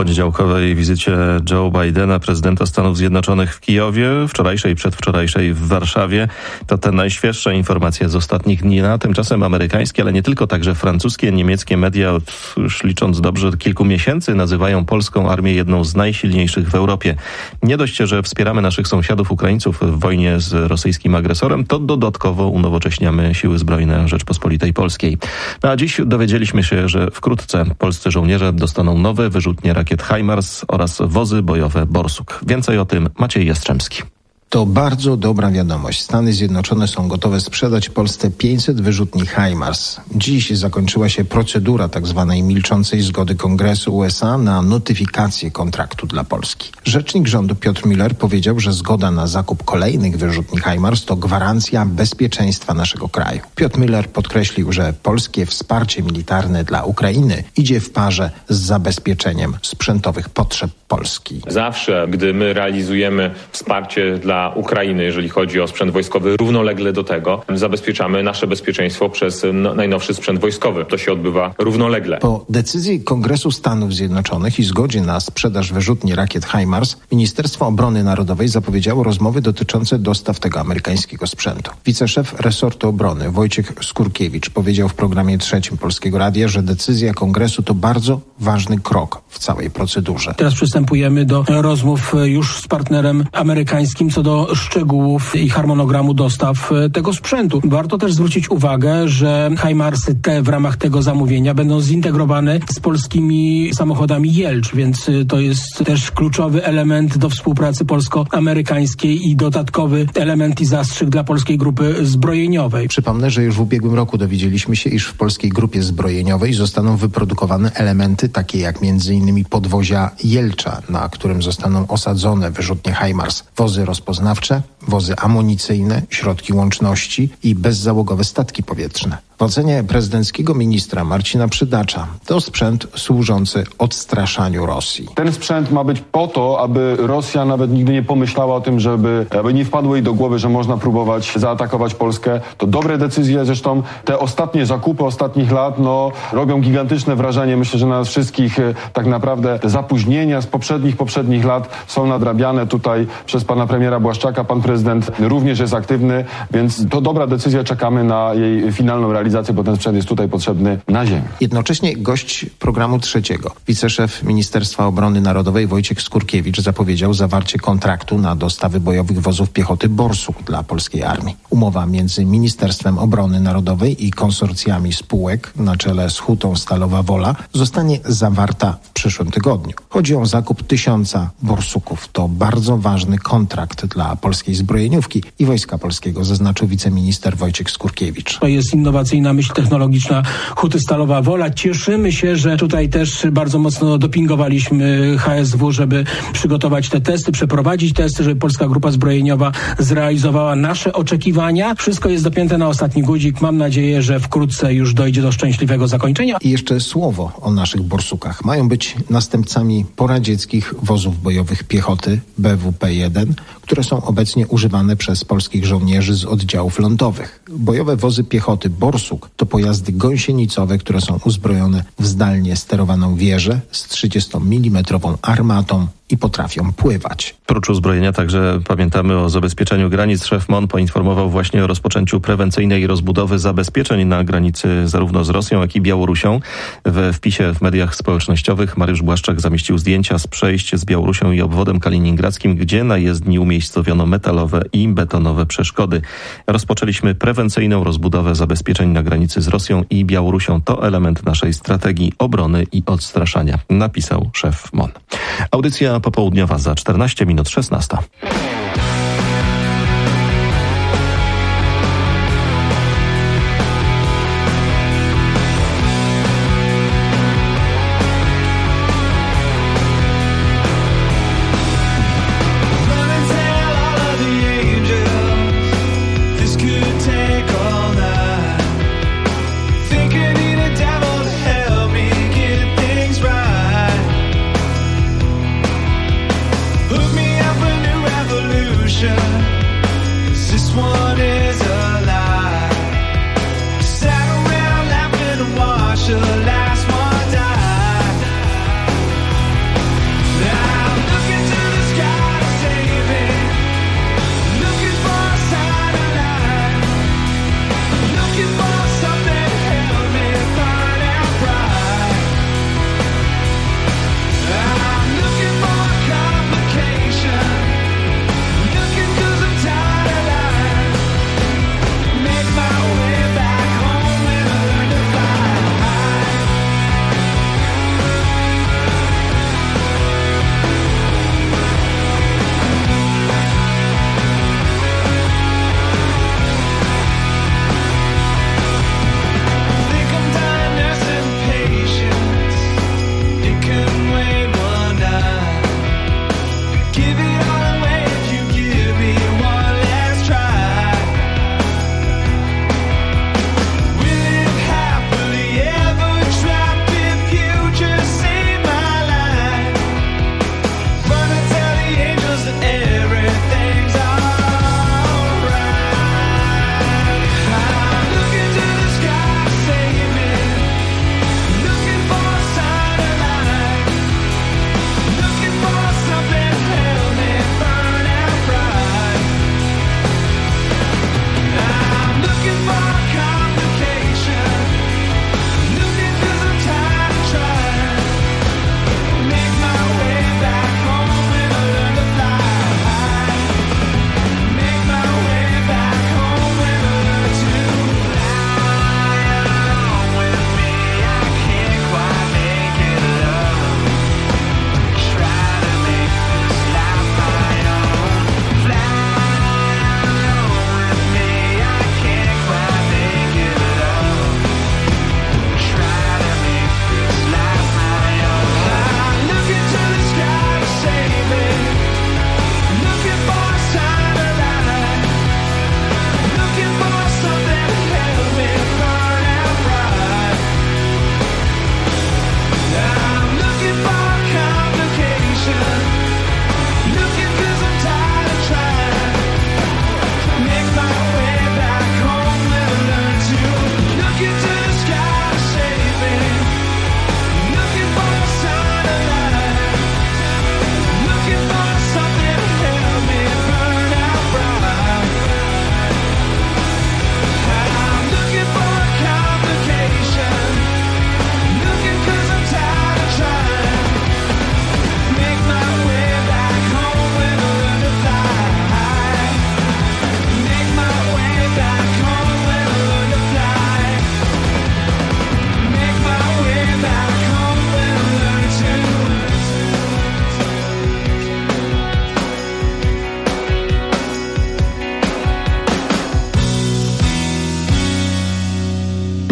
poniedziałkowej wizycie Joe Bidena, prezydenta Stanów Zjednoczonych w Kijowie, wczorajszej i przedwczorajszej w Warszawie. To te najświeższe informacje z ostatnich dni. A tymczasem amerykańskie, ale nie tylko, także francuskie, niemieckie media, już licząc dobrze, od kilku miesięcy nazywają polską armię jedną z najsilniejszych w Europie. Nie dość, że wspieramy naszych sąsiadów Ukraińców w wojnie z rosyjskim agresorem, to dodatkowo unowocześniamy siły zbrojne Rzeczpospolitej Polskiej. A dziś dowiedzieliśmy się, że wkrótce polscy żołnierze dostaną nowe wyrzutnie rakiet HIMARS oraz wozy bojowe Borsuk. Więcej o tym Maciej Jastrzębski. To bardzo dobra wiadomość. Stany Zjednoczone są gotowe sprzedać Polsce 500 wyrzutni HIMARS. Dziś zakończyła się procedura tzw. milczącej zgody Kongresu USA na notyfikację kontraktu dla Polski. Rzecznik rządu Piotr Müller powiedział, że zgoda na zakup kolejnych wyrzutni HIMARS to gwarancja bezpieczeństwa naszego kraju. Piotr Müller podkreślił, że polskie wsparcie militarne dla Ukrainy idzie w parze z zabezpieczeniem sprzętowych potrzeb Polski. Zawsze, gdy my realizujemy wsparcie dla Ukrainy, jeżeli chodzi o sprzęt wojskowy, równolegle do tego zabezpieczamy nasze bezpieczeństwo przez najnowszy sprzęt wojskowy. To się odbywa równolegle. Po decyzji Kongresu Stanów Zjednoczonych i zgodzie na sprzedaż wyrzutni rakiet HIMARS, Ministerstwo Obrony Narodowej zapowiedziało rozmowy dotyczące dostaw tego amerykańskiego sprzętu. Wiceszef resortu obrony Wojciech Skurkiewicz powiedział w programie trzecim Polskiego Radia, że decyzja Kongresu to bardzo ważny krok w całej procedurze. Teraz przystępujemy do rozmów już z partnerem amerykańskim co do szczegółów i harmonogramu dostaw tego sprzętu. Warto też zwrócić uwagę, że HIMARSy te w ramach tego zamówienia będą zintegrowane z polskimi samochodami Jelcz, więc to jest też kluczowy element do współpracy polsko-amerykańskiej i dodatkowy element i zastrzyk dla polskiej grupy zbrojeniowej. Przypomnę, że już w ubiegłym roku dowiedzieliśmy się, iż w polskiej grupie zbrojeniowej zostaną wyprodukowane elementy takie jak m.in. podwozia Jelcza, na którym zostaną osadzone wyrzutnie HIMARS, wozy rozpoznawcze, wozy amunicyjne, środki łączności i bezzałogowe statki powietrzne. W ocenie prezydenckiego ministra Marcina Przydacza to sprzęt służący odstraszaniu Rosji. Ten sprzęt ma być po to, aby Rosja nawet nigdy nie pomyślała o tym, aby nie wpadło jej do głowy, że można próbować zaatakować Polskę. To dobre decyzje, zresztą te ostatnie zakupy ostatnich lat robią gigantyczne wrażenie. Myślę, że na nas wszystkich tak naprawdę te zapóźnienia z poprzednich lat są nadrabiane tutaj przez pana premiera Błaszczaka. Pan prezydent również jest aktywny, więc to dobra decyzja. Czekamy na jej finalną realizację, bo ten sprzęt jest tutaj potrzebny na ziemi. Jednocześnie gość programu trzeciego, wiceszef Ministerstwa Obrony Narodowej Wojciech Skurkiewicz zapowiedział zawarcie kontraktu na dostawy bojowych wozów piechoty Borsuk dla polskiej armii. Umowa między Ministerstwem Obrony Narodowej i konsorcjami spółek na czele z Hutą Stalowa Wola zostanie zawarta w przyszłym tygodniu. Chodzi o zakup 1000 Borsuków. To bardzo ważny kontrakt dla polskiej zbrojeniówki i Wojska Polskiego, zaznaczył wiceminister Wojciech Skurkiewicz. To jest innowacyjna myśl technologiczna Huty Stalowa Wola. Cieszymy się, że tutaj też bardzo mocno dopingowaliśmy HSW, żeby przygotować te testy, przeprowadzić testy, żeby Polska Grupa Zbrojeniowa zrealizowała nasze oczekiwania. Wszystko jest dopięte na ostatni guzik. Mam nadzieję, że wkrótce już dojdzie do szczęśliwego zakończenia. I jeszcze słowo o naszych Borsukach. Mają być następcami poradzieckich wozów bojowych piechoty BWP-1, które są obecnie używane przez polskich żołnierzy z oddziałów lądowych. Bojowe wozy piechoty Borsuk to pojazdy gąsienicowe, które są uzbrojone w zdalnie sterowaną wieżę z 30 mm armatą i potrafią pływać. Prócz uzbrojenia także pamiętamy o zabezpieczeniu granic. Szef MON poinformował właśnie o rozpoczęciu prewencyjnej rozbudowy zabezpieczeń na granicy zarówno z Rosją, jak i Białorusią. We wpisie w mediach społecznościowych Mariusz Błaszczak zamieścił zdjęcia z przejść z Białorusią i obwodem kaliningradzkim, gdzie na jezdni umiejscowiono metalowe i betonowe przeszkody. Rozpoczęliśmy prewencyjną rozbudowę zabezpieczeń na granicy z Rosją i Białorusią. To element naszej strategii obrony i odstraszania, napisał szef MON. Audycja popołudniowa za 14 minut 16.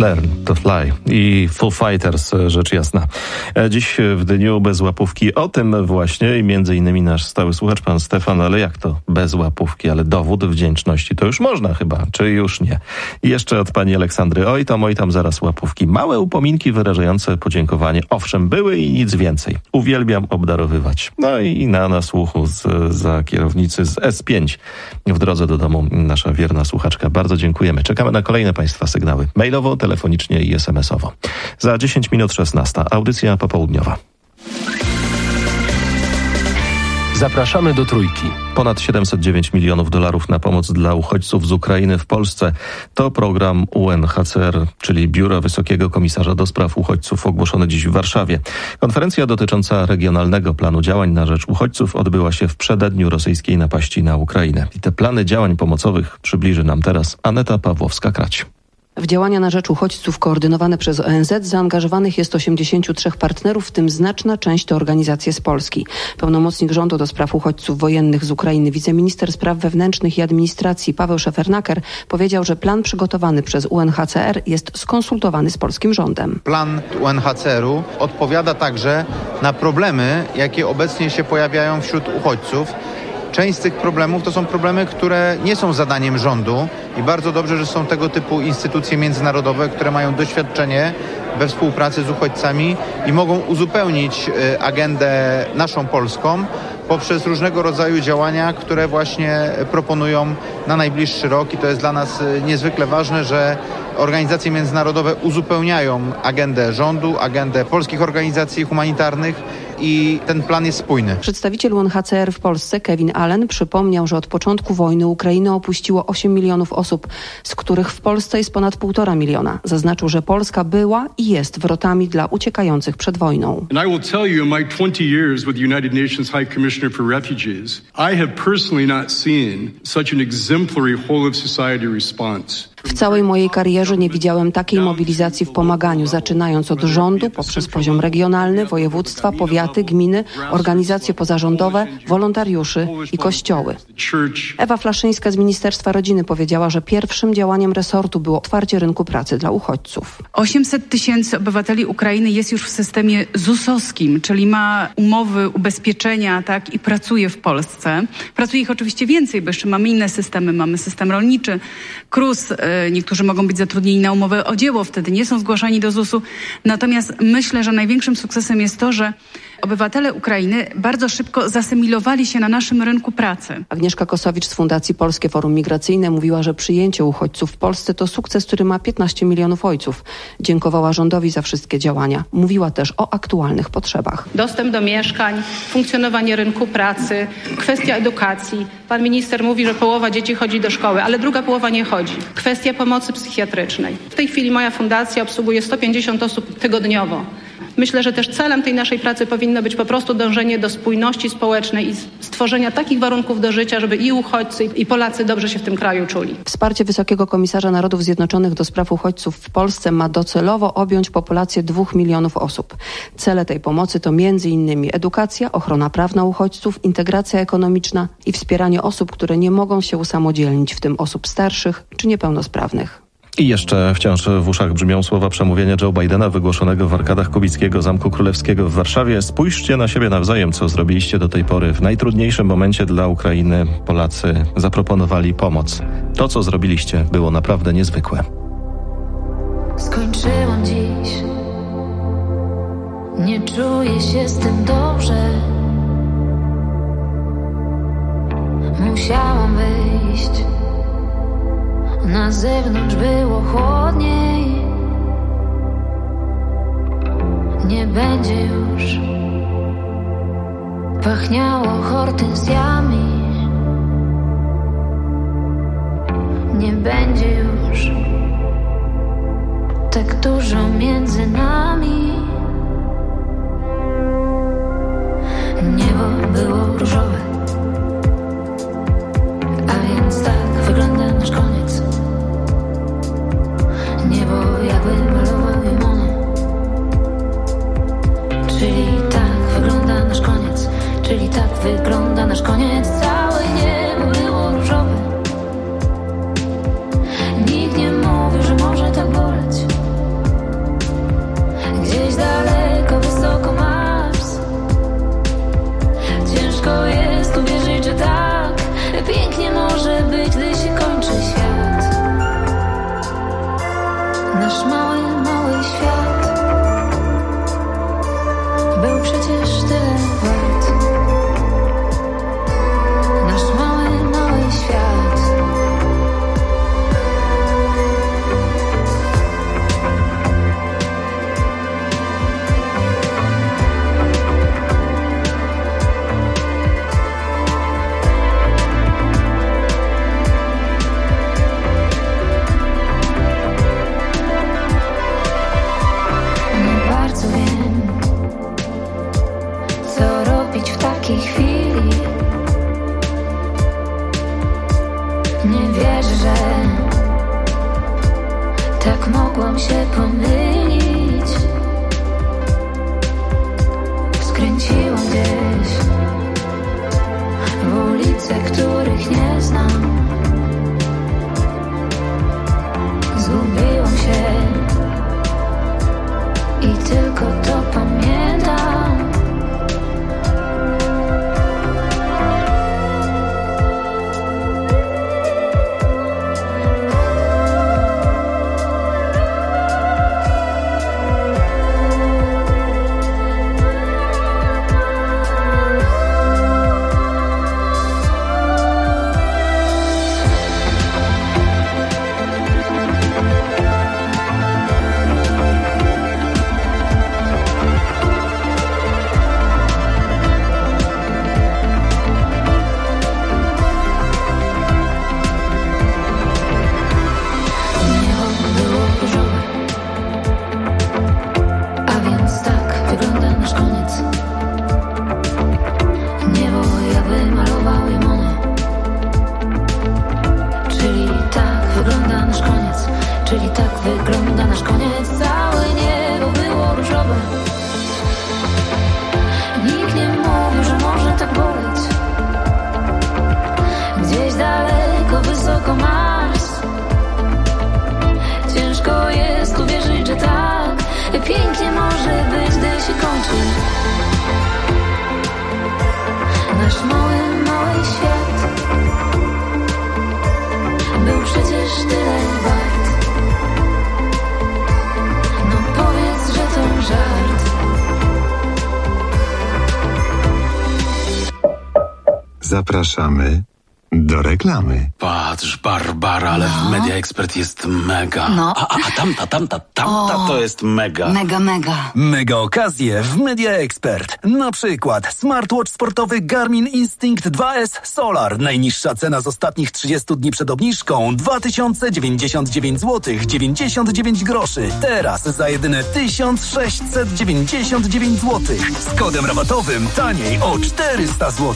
Learn to Fly i Foo Fighters, rzecz jasna. Dziś w dniu bez łapówki o tym właśnie i między innymi nasz stały słuchacz, pan Stefan, ale jak to bez łapówki, ale dowód wdzięczności to już można chyba, czy już nie? I jeszcze od pani Aleksandry, oj tam zaraz łapówki. Małe upominki wyrażające podziękowanie, owszem, były i nic więcej. Uwielbiam obdarowywać. No i na nasłuchu za kierownicy z S5 w drodze do domu nasza wierna słuchaczka. Bardzo dziękujemy. Czekamy na kolejne państwa sygnały. Mailowo, telefonicznie i SMS-owo. Za 10 minut 16. Audycja popołudniowa. Zapraszamy do Trójki. Ponad $709 milionów na pomoc dla uchodźców z Ukrainy w Polsce. To program UNHCR, czyli Biura Wysokiego Komisarza do Spraw Uchodźców, ogłoszony dziś w Warszawie. Konferencja dotycząca regionalnego planu działań na rzecz uchodźców odbyła się w przededniu rosyjskiej napaści na Ukrainę. I te plany działań pomocowych przybliży nam teraz Aneta Pawłowska-Krać. W działania na rzecz uchodźców koordynowane przez ONZ zaangażowanych jest 83 partnerów, w tym znaczna część to organizacje z Polski. Pełnomocnik rządu do spraw uchodźców wojennych z Ukrainy, wiceminister spraw wewnętrznych i administracji Paweł Szefernaker powiedział, że plan przygotowany przez UNHCR jest skonsultowany z polskim rządem. Plan UNHCR-u odpowiada także na problemy, jakie obecnie się pojawiają wśród uchodźców. Część z tych problemów to są problemy, które nie są zadaniem rządu i bardzo dobrze, że są tego typu instytucje międzynarodowe, które mają doświadczenie we współpracy z uchodźcami i mogą uzupełnić agendę naszą polską poprzez różnego rodzaju działania, które właśnie proponują na najbliższy rok i to jest dla nas niezwykle ważne, że organizacje międzynarodowe uzupełniają agendę rządu, agendę polskich organizacji humanitarnych i ten plan jest spójny. Przedstawiciel UNHCR w Polsce, Kevin Allen, przypomniał, że od początku wojny Ukrainę opuściło 8 milionów osób, z których w Polsce jest ponad 1,5 miliona. Zaznaczył, że Polska była i jest wrotami dla uciekających przed wojną. And I will tell you, in my 20 years with the United Nations High Commissioner for Refugees, I have personally not seen such an exemplary whole of society response. W całej mojej karierze nie widziałem takiej mobilizacji w pomaganiu, zaczynając od rządu, poprzez poziom regionalny, województwa, powiaty, gminy, organizacje pozarządowe, wolontariuszy i kościoły. Ewa Flaszyńska z Ministerstwa Rodziny powiedziała, że pierwszym działaniem resortu było otwarcie rynku pracy dla uchodźców. 800 tysięcy obywateli Ukrainy jest już w systemie ZUS-owskim, czyli ma umowy, ubezpieczenia, tak, i pracuje w Polsce. Pracuje ich oczywiście więcej, bo jeszcze mamy inne systemy. Mamy system rolniczy, KRUS. Niektórzy mogą być zatrudnieni na umowę o dzieło, wtedy nie są zgłaszani do ZUS-u. Natomiast myślę, że największym sukcesem jest to, że obywatele Ukrainy bardzo szybko zasymilowali się na naszym rynku pracy. Agnieszka Kosowicz z Fundacji Polskie Forum Migracyjne mówiła, że przyjęcie uchodźców w Polsce to sukces, który ma 15 milionów ojców. Dziękowała rządowi za wszystkie działania. Mówiła też o aktualnych potrzebach. Dostęp do mieszkań, funkcjonowanie rynku pracy, kwestia edukacji. Pan minister mówi, że połowa dzieci chodzi do szkoły, ale druga połowa nie chodzi. Kwestia pomocy psychiatrycznej. W tej chwili moja fundacja obsługuje 150 osób tygodniowo. Myślę, że też celem tej naszej pracy powinno być po prostu dążenie do spójności społecznej i stworzenia takich warunków do życia, żeby i uchodźcy, i Polacy dobrze się w tym kraju czuli. Wsparcie Wysokiego Komisarza Narodów Zjednoczonych do spraw uchodźców w Polsce ma docelowo objąć populację 2 milionów osób. Cele tej pomocy to m.in. edukacja, ochrona prawna uchodźców, integracja ekonomiczna i wspieranie osób, które nie mogą się usamodzielnić, w tym osób starszych czy niepełnosprawnych. I jeszcze wciąż w uszach brzmią słowa przemówienia Joe Bidena wygłoszonego w arkadach Kubickiego Zamku Królewskiego w Warszawie. Spójrzcie na siebie nawzajem, co zrobiliście do tej pory. W najtrudniejszym momencie dla Ukrainy Polacy zaproponowali pomoc. To, co zrobiliście, było naprawdę niezwykłe. Skończyłam dziś. Nie czuję się z tym dobrze. Musiałam wyjść. Na zewnątrz było chłodniej. Nie będzie już. Pachniało hortensjami. Nie będzie już tak dużo między nami. Niebo było różowe, a więc tak wygląda nasz koniec. Niebo jakby malował je Monet. Czyli tak wygląda nasz koniec. Czyli tak wygląda nasz koniec. Całe niebo było różowe. Nikt nie mówi, że może tak boleć. takiej chwili nie wierzę, że tak mogłam się pomylić. Skręciłam gdzieś w ulice, których nie znam. Zgubiłam się i tylko to pamiętam. Zapraszamy do reklamy. Patrz, Barbara, ale w Media Expert jest mega. No. A tamta to jest mega. Mega. Mega okazje w Media Expert. Na przykład smartwatch sportowy Garmin Instinct 2S Solar. Najniższa cena z ostatnich 30 dni przed obniżką 2099 zł 99 groszy. Teraz za jedyne 1699 zł. Z kodem rabatowym taniej o 400 zł.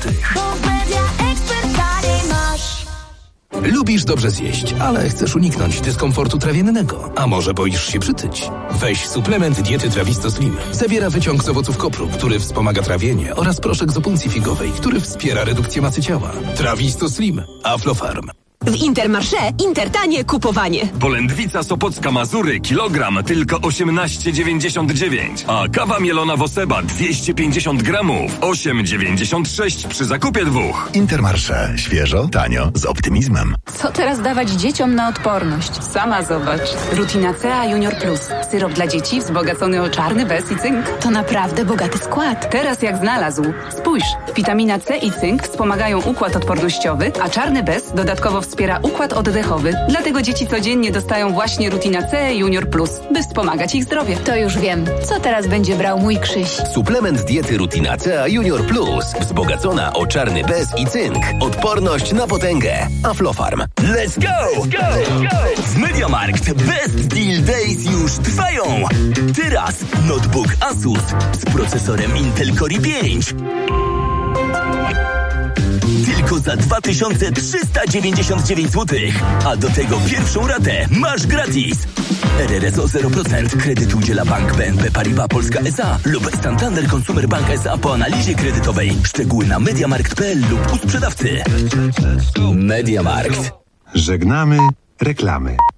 Lubisz dobrze zjeść, ale chcesz uniknąć dyskomfortu trawiennego. A może boisz się przytyć? Weź suplement diety Trawisto Slim. Zawiera wyciąg z owoców kopru, który wspomaga trawienie, oraz proszek z opuncji figowej, który wspiera redukcję masy ciała. Trawisto Slim. Aflofarm. W Intermarché Intertanie kupowanie. Polędwica Sopocka Mazury kilogram tylko 18,99, a kawa mielona Woseba 250 gramów 8,96 przy zakupie 2. Intermarché. Świeżo, tanio, z optymizmem. Co teraz dawać dzieciom na odporność? Sama zobacz. Rutina CA Junior Plus. Syrop dla dzieci wzbogacony o czarny bez i cynk. To naprawdę bogaty skład. Teraz jak znalazł. Spójrz, witamina C i cynk wspomagają układ odpornościowy, a czarny bez dodatkowo wspiera układ oddechowy. Dlatego dzieci codziennie dostają właśnie Rutina C Junior Plus, by wspomagać ich zdrowie. To już wiem. Co teraz będzie brał mój Krzyś? Suplement diety Rutina C Junior Plus. Wzbogacona o czarny bez i cynk. Odporność na potęgę. Aflofarm. Let's go! W MediaMarkt Best Deal Days już trwają. Teraz notebook Asus z procesorem Intel Core i5. Tylko za 2399 zł. A do tego pierwszą ratę masz gratis. RRSO 0%. Kredyt udziela Bank BNP Paribas Polska S.A. lub Santander Consumer Bank S.A. po analizie kredytowej. Szczegóły na mediamarkt.pl lub u sprzedawcy. MediaMarkt. Żegnamy reklamy.